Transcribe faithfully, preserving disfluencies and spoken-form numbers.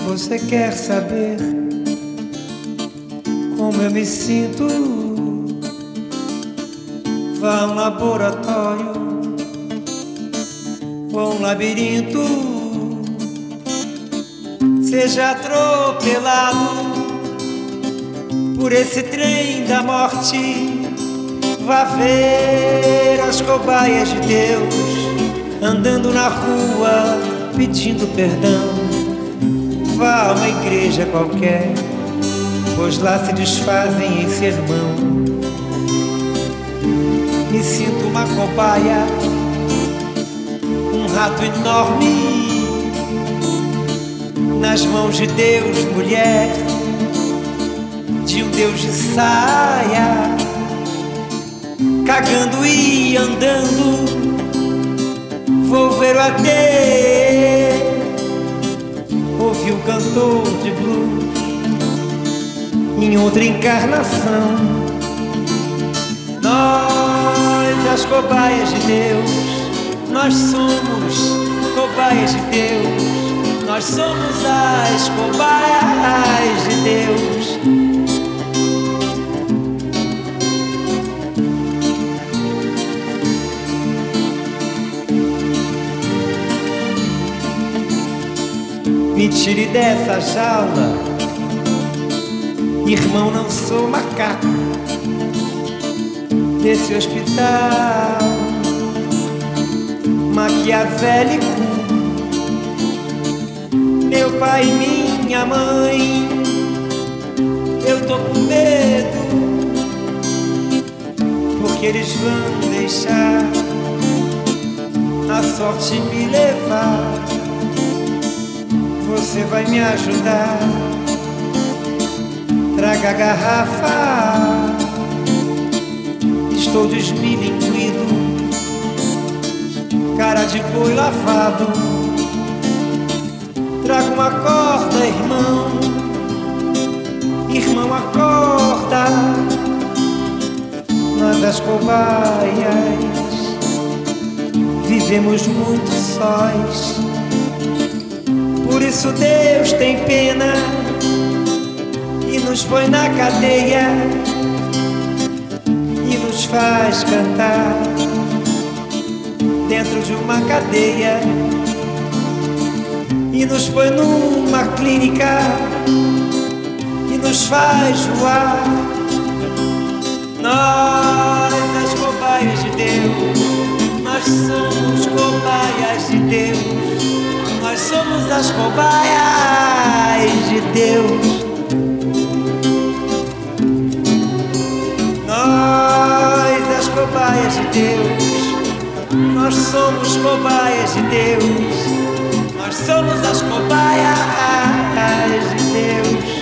você quer saber como eu me sinto, vá a um laboratório ou um labirinto, seja atropelado por esse trem da morte, vá ver as cobaias de Deus andando na rua pedindo perdão. Vá a uma igreja qualquer, pois lá se desfazem em sermão. Me sinto uma cobaia, um rato enorme nas mãos de Deus, mulher, de um Deus de saia, cagando e andando. Vou ver o ateu, ouvir o cantor de blues em outra encarnação. Nós, as cobaias de Deus, nós somos cobaias de Deus, nós somos as cobaias de Deus. Me tire dessa jaula, irmão, não sou macaco desse hospital maquiavélico. Meu pai e minha mãe, eu tô com medo, porque eles vão deixar a sorte me levar. Você vai me ajudar, traga a garrafa, estou desmilinguido, cara de boi lavado. Traga uma corda, irmão, irmão, acorda. Nós as cobaias vivemos muito sós, por isso Deus tem pena e nos põe na cadeia e nos faz cantar dentro de uma cadeia e nos põe numa clínica e nos faz voar. Nós, as cobaias de Deus, nós somos cobaias de Deus, nós somos as cobaias de Deus. Nós, as cobaias de Deus, nós somos cobaias de Deus, nós somos as cobaias de Deus.